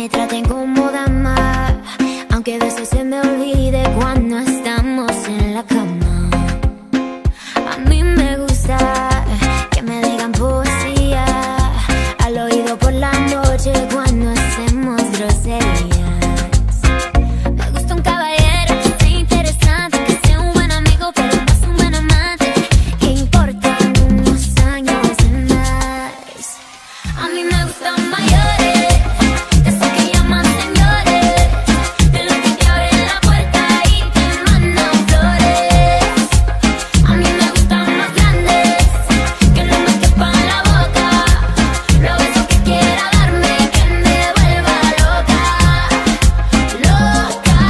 me traten como dama, aunque a veces se me olvide cuando estamos en la cama. A mí me gusta que me digan poesía al oído por la noche cuando hacemos groserías. Me gusta un caballero que sea interesante, que sea un buen amigo pero más un buen amante, que importan unos años de más. A mí me gustan mayores, de esos que llaman señores, de los que te abren la puerta y te mandan flores. A mí me gustan más grandes, que no me quepan en la boca, los besos que quiera darme, que me vuelva loca, loca,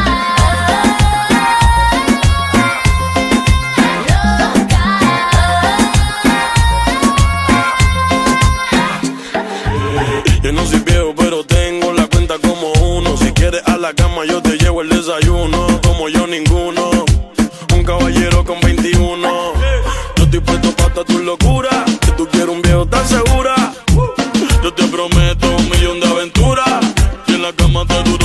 Yo no soy viejo, pero tengo la cuenta como uno. Si quieres a la cama, yo te llevo el desayuno. Como yo, ninguno. Un caballero con 21. Yo estoy puesto para tu locura. Que tú quieres un viejo tan segura. Yo te prometo un millón de aventuras. Y en la cama te dura